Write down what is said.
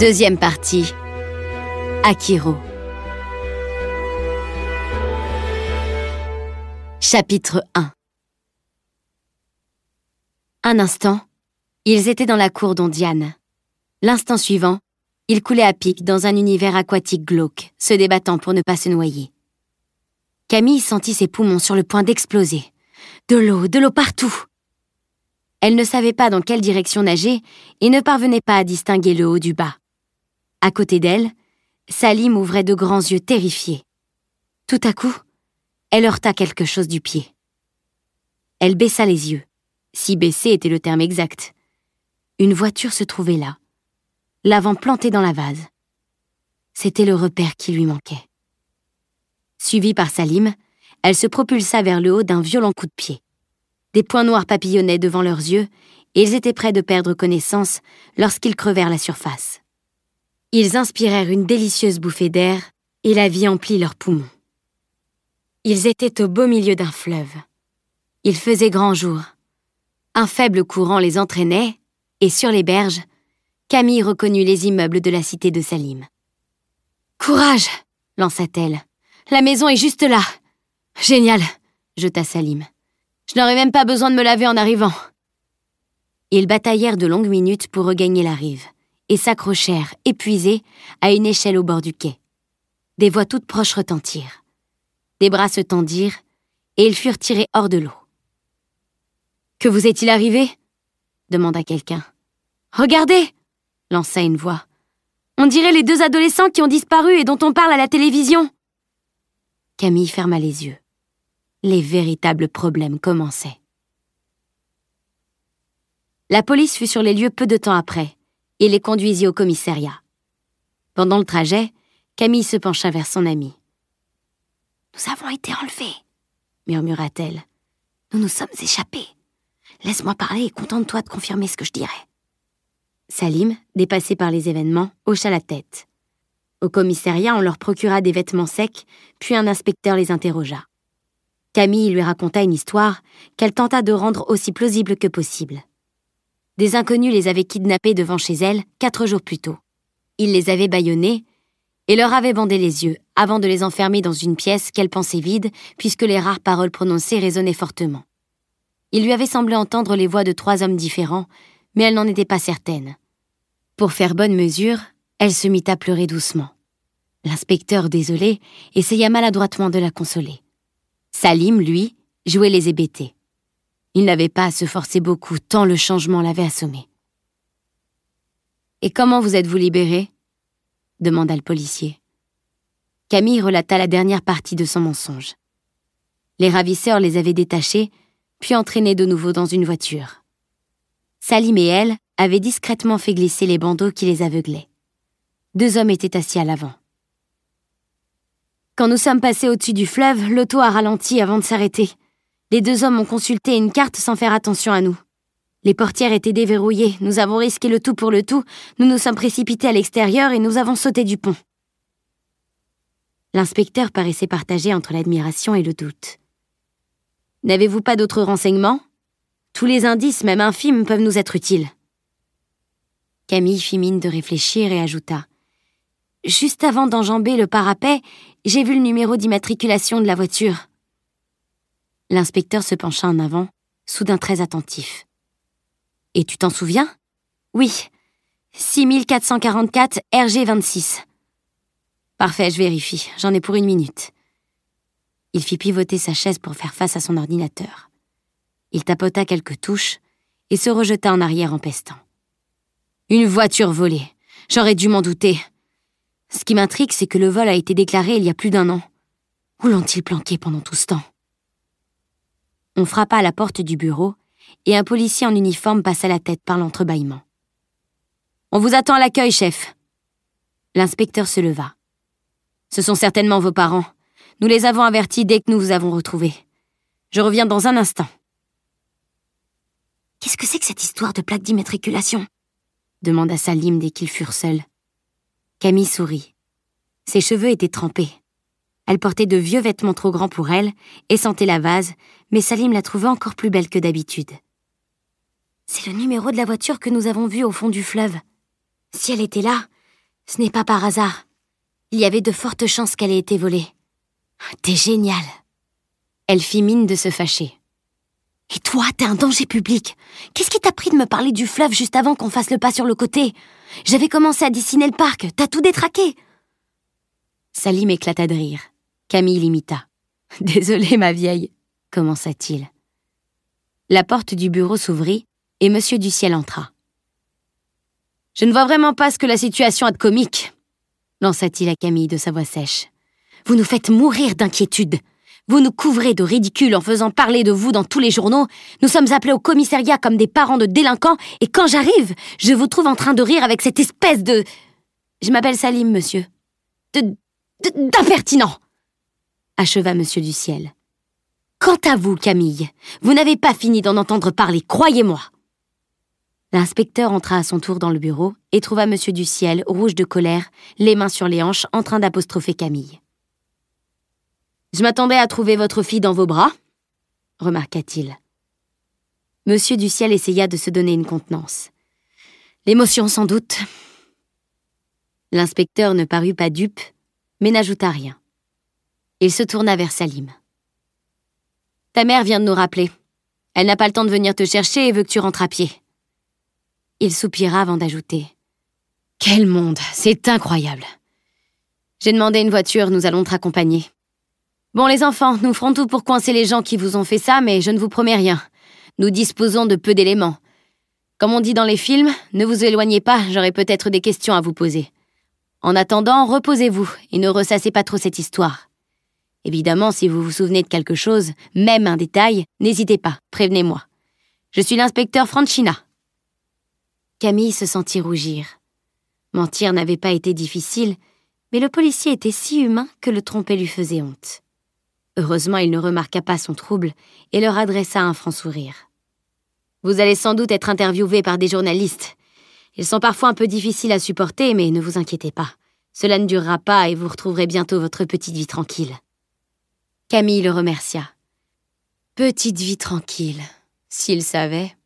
Deuxième partie. Akiro. Chapitre 1. Un instant, ils étaient dans la cour d'Ondiane. L'instant suivant, ils coulaient à pic dans un univers aquatique glauque, se débattant pour ne pas se noyer. Camille sentit ses poumons sur le point d'exploser. De l'eau partout. Elle ne savait pas dans quelle direction nager et ne parvenait pas à distinguer le haut du bas. À côté d'elle, Salim ouvrait de grands yeux terrifiés. Tout à coup, elle heurta quelque chose du pied. Elle baissa les yeux, si baisser était le terme exact. Une voiture se trouvait là, l'avant planté dans la vase. C'était le repère qui lui manquait. Suivie par Salim, elle se propulsa vers le haut d'un violent coup de pied. Des points noirs papillonnaient devant leurs yeux et ils étaient près de perdre connaissance lorsqu'ils crevèrent la surface. Ils inspirèrent une délicieuse bouffée d'air et la vie emplit leurs poumons. Ils étaient au beau milieu d'un fleuve. Il faisait grand jour. Un faible courant les entraînait et sur les berges, Camille reconnut les immeubles de la cité de Salim. « Courage !» lança-t-elle. « La maison est juste là !»« Génial !» jeta Salim. « Je n'aurais même pas besoin de me laver en arrivant. » Ils bataillèrent de longues minutes pour regagner la rive et s'accrochèrent, épuisés, à une échelle au bord du quai. Des voix toutes proches retentirent. Des bras se tendirent et ils furent tirés hors de l'eau. « Que vous est-il arrivé ?» demanda quelqu'un. « Regardez !» lança une voix. « On dirait les deux adolescents qui ont disparu et dont on parle à la télévision. » Camille ferma les yeux. Les véritables problèmes commençaient. La police fut sur les lieux peu de temps après et les conduisit au commissariat. Pendant le trajet, Camille se pencha vers son amie. « Nous avons été enlevés, » murmura-t-elle. « Nous nous sommes échappés. Laisse-moi parler et contente-toi de confirmer ce que je dirai. » Salim, dépassé par les événements, hocha la tête. Au commissariat, on leur procura des vêtements secs, puis un inspecteur les interrogea. Camille lui raconta une histoire qu'elle tenta de rendre aussi plausible que possible. Des inconnus les avaient kidnappés devant chez elle 4 jours plus tôt. Ils les avaient bâillonnés et leur avaient bandé les yeux avant de les enfermer dans une pièce qu'elle pensait vide puisque les rares paroles prononcées résonnaient fortement. Il lui avait semblé entendre les voix de 3 hommes différents, mais elle n'en était pas certaine. Pour faire bonne mesure, elle se mit à pleurer doucement. L'inspecteur, désolé, essaya maladroitement de la consoler. Salim, lui, jouait les hébétés. Il n'avait pas à se forcer beaucoup, tant le changement l'avait assommé. « Et comment vous êtes-vous libérés ?» demanda le policier. Camille relata la dernière partie de son mensonge. Les ravisseurs les avaient détachés, puis entraînés de nouveau dans une voiture. Salim et elle avaient discrètement fait glisser les bandeaux qui les aveuglaient. 2 hommes étaient assis à l'avant. Quand nous sommes passés au-dessus du fleuve, l'auto a ralenti avant de s'arrêter. Les 2 hommes ont consulté une carte sans faire attention à nous. Les portières étaient déverrouillées, nous avons risqué le tout pour le tout, nous nous sommes précipités à l'extérieur et nous avons sauté du pont. L'inspecteur paraissait partagé entre l'admiration et le doute. « N'avez-vous pas d'autres renseignements ? Tous les indices, même infimes, peuvent nous être utiles. » Camille fit mine de réfléchir et ajouta. « Juste avant d'enjamber le parapet, j'ai vu le numéro d'immatriculation de la voiture. » L'inspecteur se pencha en avant, soudain très attentif. « Et tu t'en souviens ? » ?»« Oui, 6444 RG26. »« Parfait, je vérifie, j'en ai pour 1 minute. » Il fit pivoter sa chaise pour faire face à son ordinateur. Il tapota quelques touches et se rejeta en arrière en pestant. « Une voiture volée, j'aurais dû m'en douter. Ce qui m'intrigue, c'est que le vol a été déclaré il y a plus d'1 an. Où l'ont-ils planqué pendant tout ce temps ?» On frappa à la porte du bureau et un policier en uniforme passa la tête par l'entrebâillement. « On vous attend à l'accueil, chef. » L'inspecteur se leva. « Ce sont certainement vos parents. Nous les avons avertis dès que nous vous avons retrouvés. Je reviens dans un instant. » « Qu'est-ce que c'est que cette histoire de plaque d'immatriculation ?» demanda Salim dès qu'ils furent seuls. Camille sourit. Ses cheveux étaient trempés. Elle portait de vieux vêtements trop grands pour elle et sentait la vase, mais Salim la trouvait encore plus belle que d'habitude. « C'est le numéro de la voiture que nous avons vue au fond du fleuve. Si elle était là, Ce n'est pas par hasard. Il y avait de fortes chances qu'elle ait été volée. T'es génial. Elle fit mine de se fâcher. Et toi, t'es un danger public. Qu'est-ce qui t'a pris de me parler du fleuve juste avant qu'on fasse le pas sur le côté? J'avais commencé à dessiner le parc, t'as tout détraqué. Salim éclata de rire. Camille l'imita. Désolée, ma vieille, commença-t-il. La porte du bureau s'ouvrit et Monsieur Duciel entra. Je ne vois vraiment pas ce que la situation a de comique, lança-t-il à Camille de sa voix sèche. Vous nous faites mourir d'inquiétude. Vous nous couvrez de ridicule en faisant parler de vous dans tous les journaux. Nous sommes appelés au commissariat comme des parents de délinquants et quand j'arrive, je vous trouve en train de rire avec cette espèce de... Je m'appelle Salim, monsieur. D'impertinent, acheva Monsieur Duciel. Quant à vous, Camille, vous n'avez pas fini d'en entendre parler, croyez-moi. L'inspecteur entra à son tour dans le bureau et trouva Monsieur Duciel, rouge de colère, les mains sur les hanches, en train d'apostropher Camille. « Je m'attendais à trouver votre fille dans vos bras, » remarqua-t-il. Monsieur Duciel essaya de se donner une contenance. « L'émotion, sans doute. » L'inspecteur ne parut pas dupe, mais n'ajouta rien. Il se tourna vers Salim. « Ta mère vient de nous rappeler. Elle n'a pas le temps de venir te chercher et veut que tu rentres à pied. » Il soupira avant d'ajouter. « Quel monde, c'est incroyable. J'ai demandé une voiture, nous allons te raccompagner. Bon, les enfants, nous ferons tout pour coincer les gens qui vous ont fait ça, mais je ne vous promets rien. Nous disposons de peu d'éléments. Comme on dit dans les films, ne vous éloignez pas, j'aurai peut-être des questions à vous poser. En attendant, reposez-vous et ne ressassez pas trop cette histoire. Évidemment, si vous vous souvenez de quelque chose, même un détail, n'hésitez pas, prévenez-moi. Je suis l'inspecteur Franchina. » Camille se sentit rougir. Mentir n'avait pas été difficile, mais le policier était si humain que le tromper lui faisait honte. Heureusement, il ne remarqua pas son trouble et leur adressa un franc sourire. « Vous allez sans doute être interviewé par des journalistes. Ils sont parfois un peu difficiles à supporter, mais ne vous inquiétez pas. Cela ne durera pas et vous retrouverez bientôt votre petite vie tranquille. » Camille le remercia. Petite vie tranquille, s'il savait.